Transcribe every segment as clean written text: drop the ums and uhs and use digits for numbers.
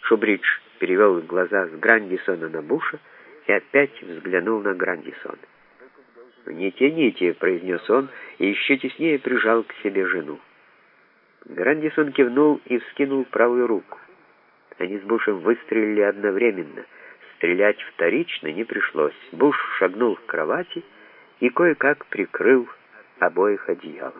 Шубридж перевел глаза с Грандисона на Буша и опять взглянул на Грандисона. «Не тяните», — произнес он, и еще теснее прижал к себе жену. Грандисон кивнул и вскинул правую руку. Они с Бушем выстрелили одновременно. Стрелять вторично не пришлось. Буш шагнул к кровати и кое-как прикрыл обоих одеялом.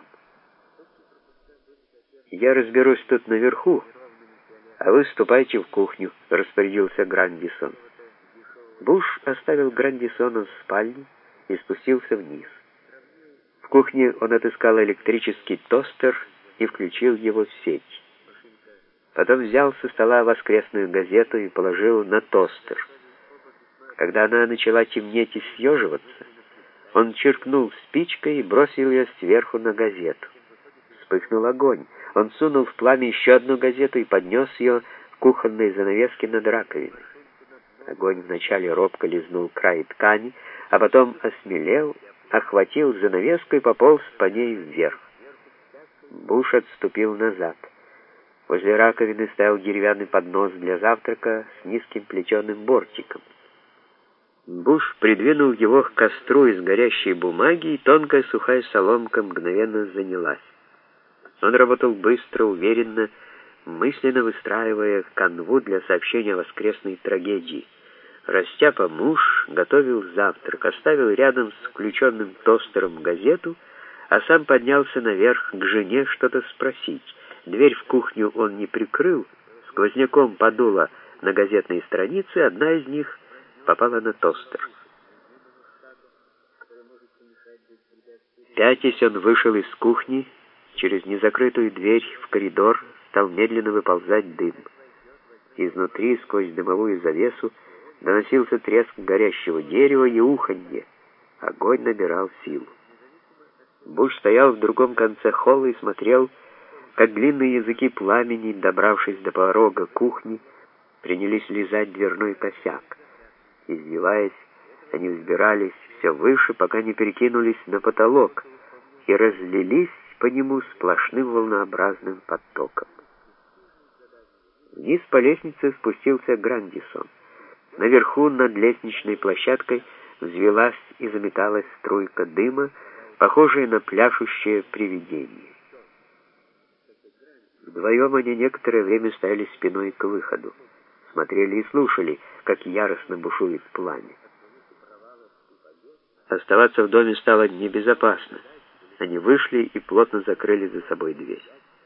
«Я разберусь тут наверху, а вы ступайте в кухню», — распорядился Грандисон. Буш оставил Грандисона в спальне и спустился вниз. В кухне он отыскал электрический тостер и включил его в сеть. Потом взял со стола воскресную газету и положил на тостер. Когда она начала темнеть и съеживаться, он чиркнул спичкой и бросил ее сверху на газету. Вспыхнул огонь. Он сунул в пламя еще одну газету и поднес ее к кухонной занавеске над раковиной. Огонь вначале робко лизнул край ткани, а потом осмелел, охватил занавеску и пополз по ней вверх. Буш отступил назад. Возле раковины стоял деревянный поднос для завтрака с низким плетеным бортиком. Буш придвинул его к костру из горящей бумаги, и тонкая сухая соломка мгновенно занялась. Он работал быстро, уверенно, мысленно выстраивая канву для сообщения о воскресной трагедии. Растяпа муж готовил завтрак, оставил рядом с включенным тостером газету, а сам поднялся наверх к жене что-то спросить. Дверь в кухню он не прикрыл, сквозняком подуло на газетные страницы, одна из них попала на тостер. Пятясь, он вышел из кухни, через незакрытую дверь в коридор стал медленно выползать дым. Изнутри, сквозь дымовую завесу, доносился треск горящего дерева и уханье. Огонь набирал силу. Буш стоял в другом конце холла и смотрел, как длинные языки пламени, добравшись до порога кухни, принялись лизать дверной косяк. Извиваясь, они взбирались все выше, пока не перекинулись на потолок и разлились по нему сплошным волнообразным потоком. Вниз по лестнице спустился Грандисон. Наверху, над лестничной площадкой, взвелась и заметалась струйка дыма, похожая на пляшущее привидение. Вдвоем они некоторое время стояли спиной к выходу, смотрели и слушали, как яростно бушует пламя. Оставаться в доме стало небезопасно. Они вышли и плотно закрыли за собой дверь.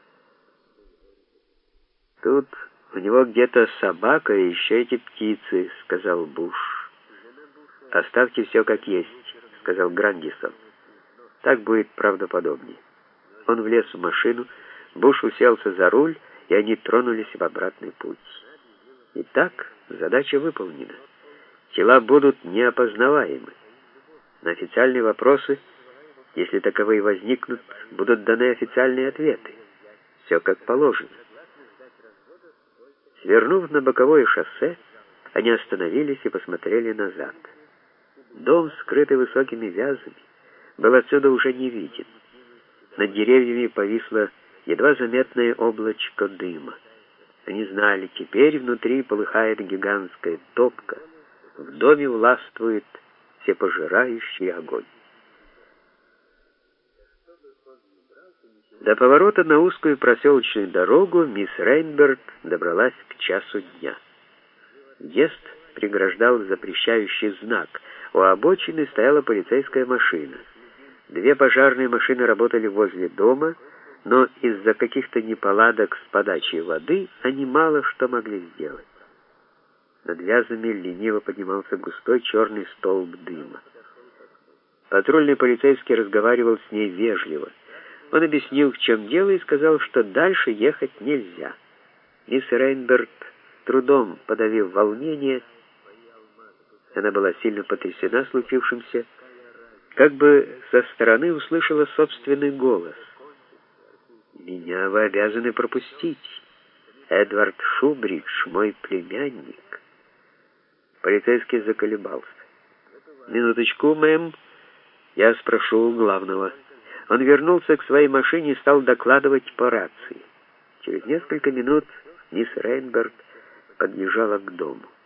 «Тут у него где-то собака и еще эти птицы», — сказал Буш. «Оставьте все как есть», — сказал Грандисон. «Так будет правдоподобнее». Он влез в машину, Буш уселся за руль, и они тронулись в обратный путь. Итак, задача выполнена. Тела будут неопознаваемы. На официальные вопросы, если таковые возникнут, будут даны официальные ответы. Все как положено. Свернув на боковое шоссе, они остановились и посмотрели назад. Дом, скрытый высокими вязами, был отсюда уже не виден. Над деревьями повисло едва заметное облачко дыма. Они знали, теперь внутри полыхает гигантская топка, в доме властвует всепожирающий огонь. До поворота на узкую проселочную дорогу мисс Рейнберг добралась к часу дня. Въезд преграждал запрещающий знак. У обочины стояла полицейская машина. 2 пожарные машины работали возле дома, но из-за каких-то неполадок с подачей воды они мало что могли сделать. Над вязами лениво поднимался густой черный столб дыма. Патрульный полицейский разговаривал с ней вежливо. Он объяснил, в чем дело, и сказал, что дальше ехать нельзя. Мисс Рейнберг трудом подавив волнение, она была сильно потрясена случившимся, как бы со стороны услышала собственный голос. «Меня вы обязаны пропустить. Эдвард Шубридж, мой племянник». Полицейский заколебался. «Минуточку, мэм, я спрошу у главного». Он вернулся к своей машине и стал докладывать по рации. Через несколько минут мисс Рейнберг подъезжала к дому.